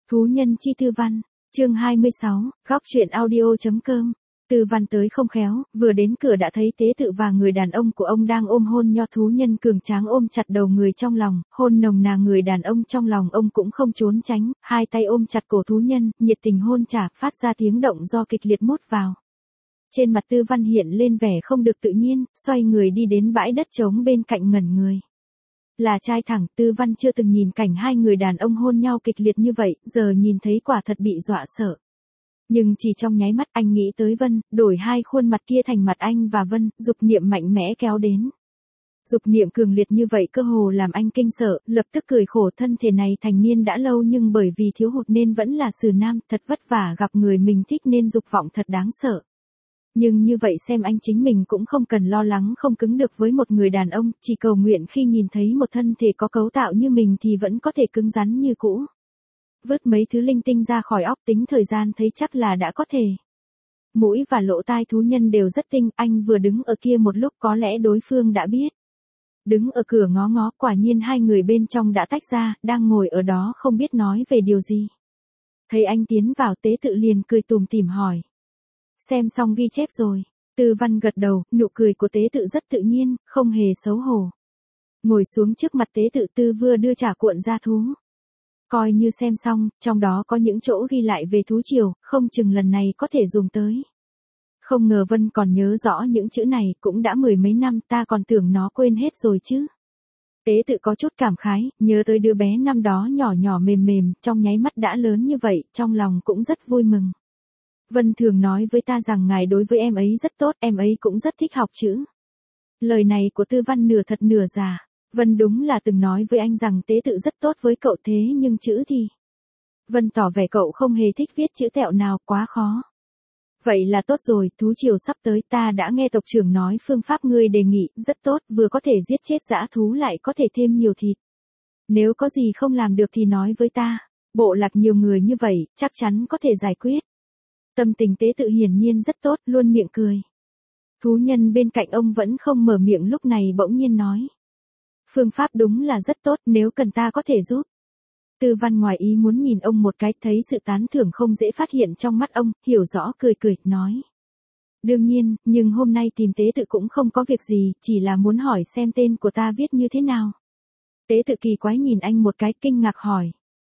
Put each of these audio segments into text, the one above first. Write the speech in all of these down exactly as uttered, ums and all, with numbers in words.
Thú nhân chi Tư Văn, chương hai mươi sáu, góc truyện audio.com. Tư Văn tới không khéo, vừa đến cửa đã thấy tế tự và người đàn ông của ông đang ôm hôn nho. Thú nhân cường tráng ôm chặt đầu người trong lòng, hôn nồng nàn người đàn ông trong lòng ông cũng không trốn tránh, hai tay ôm chặt cổ thú nhân, nhiệt tình hôn trả, phát ra tiếng động do kịch liệt mút vào. Trên mặt Tư Văn hiện lên vẻ không được tự nhiên, xoay người đi đến bãi đất trống bên cạnh ngẩn người. Là trai thẳng, Tư Văn chưa từng nhìn cảnh hai người đàn ông hôn nhau kịch liệt như vậy, giờ nhìn thấy quả thật bị dọa sợ. Nhưng chỉ trong nháy mắt anh nghĩ tới Vân, đổi hai khuôn mặt kia thành mặt anh và Vân, dục niệm mạnh mẽ kéo đến. Dục niệm cường liệt như vậy cơ hồ làm anh kinh sợ, lập tức cười khổ, thân thể này thành niên đã lâu nhưng bởi vì thiếu hụt nên vẫn là xử nam, thật vất vả gặp người mình thích nên dục vọng thật đáng sợ. Nhưng như vậy xem anh chính mình cũng không cần lo lắng không cứng được với một người đàn ông, chỉ cầu nguyện khi nhìn thấy một thân thể có cấu tạo như mình thì vẫn có thể cứng rắn như cũ. Vớt mấy thứ linh tinh ra khỏi óc, tính thời gian thấy chắc là đã có thể. Mũi và lỗ tai thú nhân đều rất tinh, anh vừa đứng ở kia một lúc có lẽ đối phương đã biết. Đứng ở cửa ngó ngó, quả nhiên hai người bên trong đã tách ra, đang ngồi ở đó không biết nói về điều gì. Thấy anh tiến vào, tế tự liền cười tủm tỉm hỏi. Xem xong ghi chép rồi. Tư Văn gật đầu, nụ cười của tế tự rất tự nhiên, không hề xấu hổ. Ngồi xuống trước mặt tế tự, Tư vừa đưa trả cuộn ra thú. Coi như xem xong, trong đó có những chỗ ghi lại về thú triều, không chừng lần này có thể dùng tới. Không ngờ Vân còn nhớ rõ những chữ này, cũng đã mười mấy năm, ta còn tưởng nó quên hết rồi chứ. Tế tự có chút cảm khái, nhớ tới đứa bé năm đó nhỏ nhỏ mềm mềm, trong nháy mắt đã lớn như vậy, trong lòng cũng rất vui mừng. Vân thường nói với ta rằng ngài đối với em ấy rất tốt, em ấy cũng rất thích học chữ. Lời này của Tư Văn nửa thật nửa giả. Vân đúng là từng nói với anh rằng tế tự rất tốt với cậu, thế nhưng chữ thì... Vân tỏ vẻ cậu không hề thích viết chữ tẹo nào, quá khó. Vậy là tốt rồi, thú triều sắp tới, ta đã nghe tộc trưởng nói phương pháp ngươi đề nghị, rất tốt, vừa có thể giết chết dã thú lại có thể thêm nhiều thịt. Nếu có gì không làm được thì nói với ta, bộ lạc nhiều người như vậy, chắc chắn có thể giải quyết. Tâm tình tế tự hiển nhiên rất tốt, luôn miệng cười. Thú nhân bên cạnh ông vẫn không mở miệng, lúc này bỗng nhiên nói. Phương pháp đúng là rất tốt, nếu cần ta có thể giúp. Tư Văn ngoài ý muốn nhìn ông một cái, thấy sự tán thưởng không dễ phát hiện trong mắt ông, hiểu rõ cười cười, nói. Đương nhiên, nhưng hôm nay tìm tế tự cũng không có việc gì, chỉ là muốn hỏi xem tên của ta viết như thế nào. Tế tự kỳ quái nhìn anh một cái, kinh ngạc hỏi.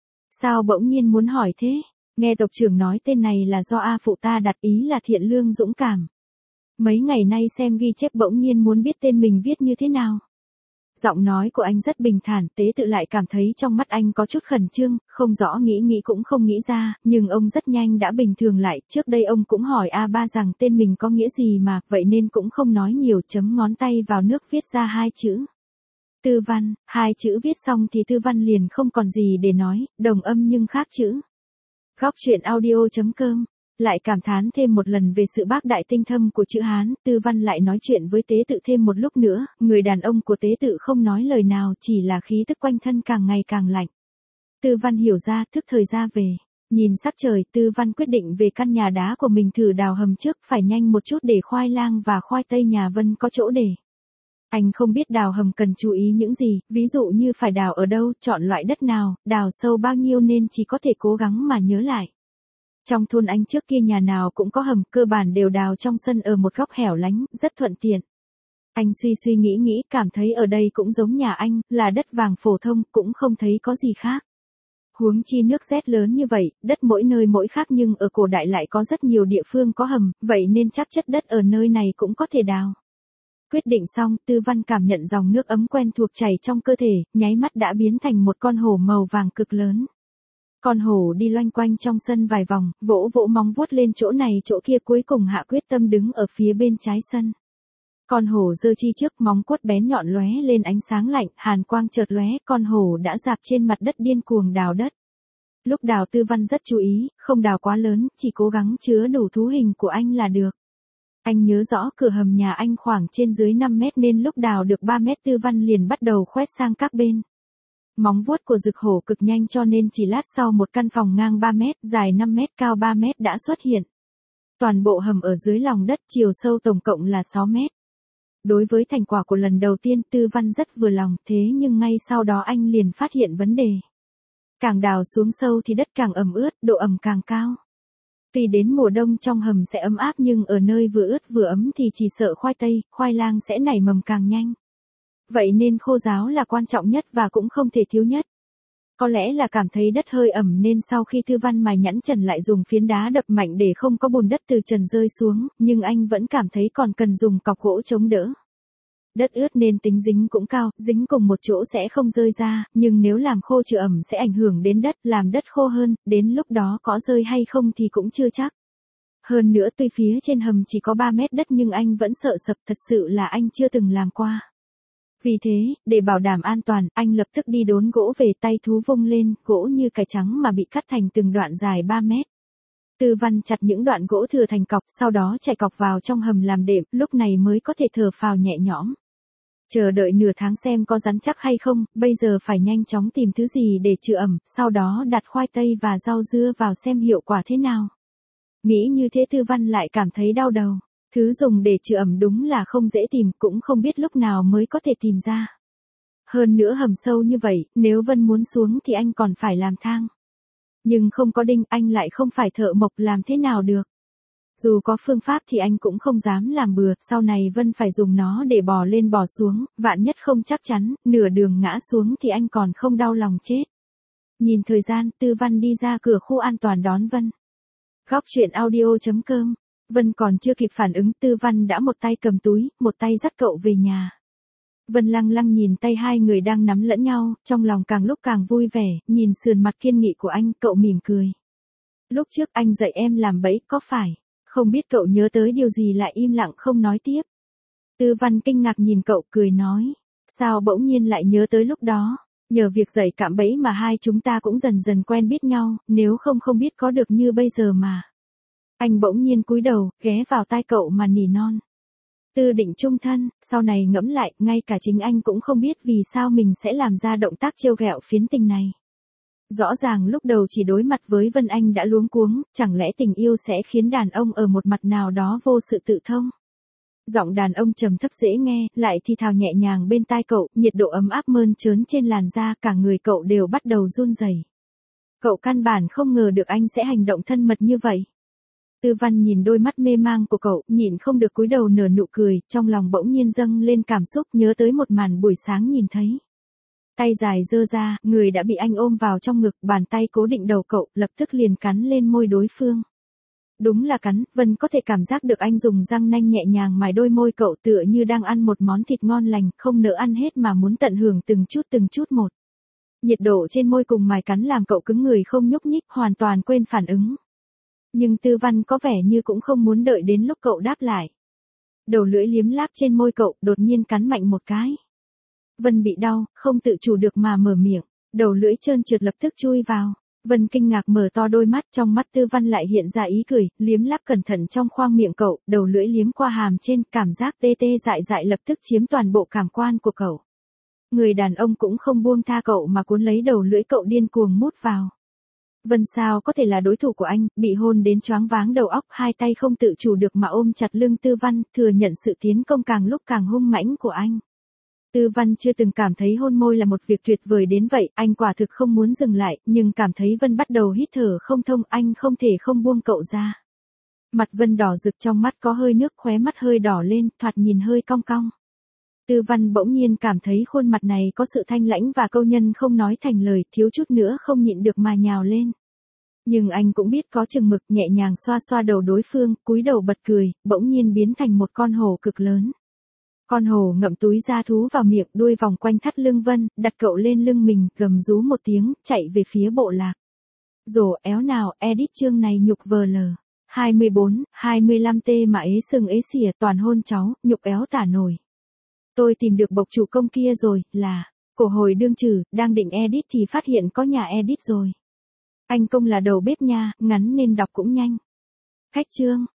Sao bỗng nhiên muốn hỏi thế? Nghe tộc trưởng nói tên này là do A phụ ta đặt, ý là thiện lương dũng cảm. Mấy ngày nay xem ghi chép bỗng nhiên muốn biết tên mình viết như thế nào. Giọng nói của anh rất bình thản, tế tự lại cảm thấy trong mắt anh có chút khẩn trương, không rõ nghĩ nghĩ cũng không nghĩ ra, nhưng ông rất nhanh đã bình thường lại. Trước đây ông cũng hỏi A ba rằng tên mình có nghĩa gì mà, vậy nên cũng không nói nhiều, chấm ngón tay vào nước viết ra hai chữ. Tư Văn, hai chữ viết xong thì Tư Văn liền không còn gì để nói, đồng âm nhưng khác chữ. Góc truyện audio.com. Lại cảm thán thêm một lần về sự bác đại tinh thâm của chữ Hán, Tư Văn lại nói chuyện với tế tự thêm một lúc nữa, người đàn ông của tế tự không nói lời nào, chỉ là khí tức quanh thân càng ngày càng lạnh. Tư Văn hiểu ra, thức thời ra về. Nhìn sắc trời, Tư Văn quyết định về căn nhà đá của mình thử đào hầm trước, phải nhanh một chút để khoai lang và khoai tây nhà Vân có chỗ để. Anh không biết đào hầm cần chú ý những gì, ví dụ như phải đào ở đâu, chọn loại đất nào, đào sâu bao nhiêu nên chỉ có thể cố gắng mà nhớ lại. Trong thôn anh trước kia nhà nào cũng có hầm, cơ bản đều đào trong sân ở một góc hẻo lánh, rất thuận tiện. Anh suy suy nghĩ nghĩ, cảm thấy ở đây cũng giống nhà anh, là đất vàng phổ thông, cũng không thấy có gì khác. Huống chi nước rét lớn như vậy, đất mỗi nơi mỗi khác nhưng ở cổ đại lại có rất nhiều địa phương có hầm, vậy nên chắc chất đất ở nơi này cũng có thể đào. Quyết định xong, Tư Văn cảm nhận dòng nước ấm quen thuộc chảy trong cơ thể, nháy mắt đã biến thành một con hổ màu vàng cực lớn. Con hổ đi loanh quanh trong sân vài vòng, vỗ vỗ móng vuốt lên chỗ này chỗ kia, cuối cùng hạ quyết tâm đứng ở phía bên trái sân. Con hổ giơ chi trước, móng vuốt bén nhọn lóe lên ánh sáng lạnh, hàn quang chợt lóe, con hổ đã rạp trên mặt đất điên cuồng đào đất. Lúc đào Tư Văn rất chú ý, không đào quá lớn, chỉ cố gắng chứa đủ thú hình của anh là được. Anh nhớ rõ cửa hầm nhà anh khoảng trên dưới năm mét nên lúc đào được ba mét Tư Văn liền bắt đầu khoét sang các bên. Móng vuốt của rực hổ cực nhanh cho nên chỉ lát sau một căn phòng ngang ba mét, dài năm mét, cao ba mét đã xuất hiện. Toàn bộ hầm ở dưới lòng đất, chiều sâu tổng cộng là sáu mét. Đối với thành quả của lần đầu tiên Tư Văn rất vừa lòng, thế nhưng ngay sau đó anh liền phát hiện vấn đề. Càng đào xuống sâu thì đất càng ẩm ướt, độ ẩm càng cao. Tuy đến mùa đông trong hầm sẽ ấm áp nhưng ở nơi vừa ướt vừa ấm thì chỉ sợ khoai tây, khoai lang sẽ nảy mầm càng nhanh. Vậy nên khô ráo là quan trọng nhất và cũng không thể thiếu nhất. Có lẽ là cảm thấy đất hơi ẩm nên sau khi Tư Văn mài nhẵn trần lại dùng phiến đá đập mạnh để không có bùn đất từ trần rơi xuống, nhưng anh vẫn cảm thấy còn cần dùng cọc gỗ chống đỡ. Đất ướt nên tính dính cũng cao, dính cùng một chỗ sẽ không rơi ra, nhưng nếu làm khô trừ ẩm sẽ ảnh hưởng đến đất, làm đất khô hơn, đến lúc đó có rơi hay không thì cũng chưa chắc. Hơn nữa tuy phía trên hầm chỉ có ba mét đất nhưng anh vẫn sợ sập, thật sự là anh chưa từng làm qua. Vì thế, để bảo đảm an toàn, anh lập tức đi đốn gỗ về, tay thú vung lên, gỗ như cải trắng mà bị cắt thành từng đoạn dài ba mét. Tư Văn chặt những đoạn gỗ thừa thành cọc, sau đó chạy cọc vào trong hầm làm đệm, lúc này mới có thể thở phào nhẹ nhõm. Chờ đợi nửa tháng xem có rắn chắc hay không, bây giờ phải nhanh chóng tìm thứ gì để trừ ẩm, sau đó đặt khoai tây và rau dưa vào xem hiệu quả thế nào. Nghĩ như thế Tư Văn lại cảm thấy đau đầu. Thứ dùng để trừ ẩm đúng là không dễ tìm, cũng không biết lúc nào mới có thể tìm ra. Hơn nữa hầm sâu như vậy, nếu Vân muốn xuống thì anh còn phải làm thang. Nhưng không có đinh, anh lại không phải thợ mộc, làm thế nào được. Dù có phương pháp thì anh cũng không dám làm bừa, sau này Vân phải dùng nó để bò lên bò xuống, vạn nhất không chắc chắn, nửa đường ngã xuống thì anh còn không đau lòng chết. Nhìn thời gian, Tư Văn đi ra cửa khu an toàn đón Vân. Góc chuyện audio chấm com. Vân còn chưa kịp phản ứng, Tư Văn đã một tay cầm túi, một tay dắt cậu về nhà. Vân lăng lăng nhìn tay hai người đang nắm lẫn nhau, trong lòng càng lúc càng vui vẻ, nhìn sườn mặt kiên nghị của anh, cậu mỉm cười. Lúc trước anh dạy em làm bẫy, có phải? Không biết cậu nhớ tới điều gì lại im lặng không nói tiếp. Tư Văn kinh ngạc nhìn cậu, cười nói. Sao bỗng nhiên lại nhớ tới lúc đó? Nhờ việc dạy cạm bẫy mà hai chúng ta cũng dần dần quen biết nhau, nếu không không biết có được như bây giờ mà. Anh bỗng nhiên cúi đầu, ghé vào tai cậu mà nỉ non. Tư định chung thân, sau này ngẫm lại, ngay cả chính anh cũng không biết vì sao mình sẽ làm ra động tác trêu ghẹo phiến tình này. Rõ ràng lúc đầu chỉ đối mặt với Vân Anh đã luống cuống, chẳng lẽ tình yêu sẽ khiến đàn ông ở một mặt nào đó vô sự tự thông. Giọng đàn ông trầm thấp dễ nghe, lại thì thào nhẹ nhàng bên tai cậu, nhiệt độ ấm áp mơn trớn trên làn da, cả người cậu đều bắt đầu run rẩy. Cậu căn bản không ngờ được anh sẽ hành động thân mật như vậy. Tư Văn nhìn đôi mắt mê mang của cậu, nhịn không được cúi đầu nở nụ cười, trong lòng bỗng nhiên dâng lên cảm xúc, nhớ tới một màn buổi sáng nhìn thấy. Tay dài giơ ra, người đã bị anh ôm vào trong ngực, bàn tay cố định đầu cậu, lập tức liền cắn lên môi đối phương. Đúng là cắn, Vân có thể cảm giác được anh dùng răng nanh nhẹ nhàng mài đôi môi cậu, tựa như đang ăn một món thịt ngon lành, không nỡ ăn hết mà muốn tận hưởng từng chút từng chút một. Nhiệt độ trên môi cùng mài cắn làm cậu cứng người không nhúc nhích, hoàn toàn quên phản ứng. Nhưng Tư Văn có vẻ như cũng không muốn đợi đến lúc cậu đáp lại. Đầu lưỡi liếm láp trên môi cậu, đột nhiên cắn mạnh một cái. Vân bị đau, không tự chủ được mà mở miệng, đầu lưỡi trơn trượt lập tức chui vào. Vân kinh ngạc mở to đôi mắt, trong mắt Tư Văn lại hiện ra ý cười, liếm láp cẩn thận trong khoang miệng cậu, đầu lưỡi liếm qua hàm trên, cảm giác tê tê dại dại lập tức chiếm toàn bộ cảm quan của cậu. Người đàn ông cũng không buông tha cậu mà cuốn lấy đầu lưỡi cậu điên cuồng mút vào. Vân sao có thể là đối thủ của anh, bị hôn đến choáng váng đầu óc, hai tay không tự chủ được mà ôm chặt lưng Tư Văn, thừa nhận sự tiến công càng lúc càng hung mãnh của anh. Tư Văn chưa từng cảm thấy hôn môi là một việc tuyệt vời đến vậy, anh quả thực không muốn dừng lại, nhưng cảm thấy Vân bắt đầu hít thở không thông, anh không thể không buông cậu ra. Mặt Vân đỏ rực, trong mắt có hơi nước, khóe mắt hơi đỏ lên, thoạt nhìn hơi cong cong. Tư Văn bỗng nhiên cảm thấy khuôn mặt này có sự thanh lãnh và câu nhân không nói thành lời, thiếu chút nữa không nhịn được mà nhào lên. Nhưng anh cũng biết có chừng mực, nhẹ nhàng xoa xoa đầu đối phương, cúi đầu bật cười, bỗng nhiên biến thành một con hổ cực lớn. Con hổ ngậm túi da thú vào miệng, đuôi vòng quanh thắt lưng Vân, đặt cậu lên lưng mình, gầm rú một tiếng, chạy về phía bộ lạc. Rồ éo nào, edit chương này nhục vờ lờ. hai mươi bốn, hai mươi lăm t mà ế sừng ế xỉa, toàn hôn cháu, nhục éo tả nổi. Tôi tìm được bộc chủ công kia rồi, là, cổ hồi đương trừ, đang định edit thì phát hiện có nhà edit rồi. Anh công là đầu bếp nha, ngắn nên đọc cũng nhanh. Khách chương.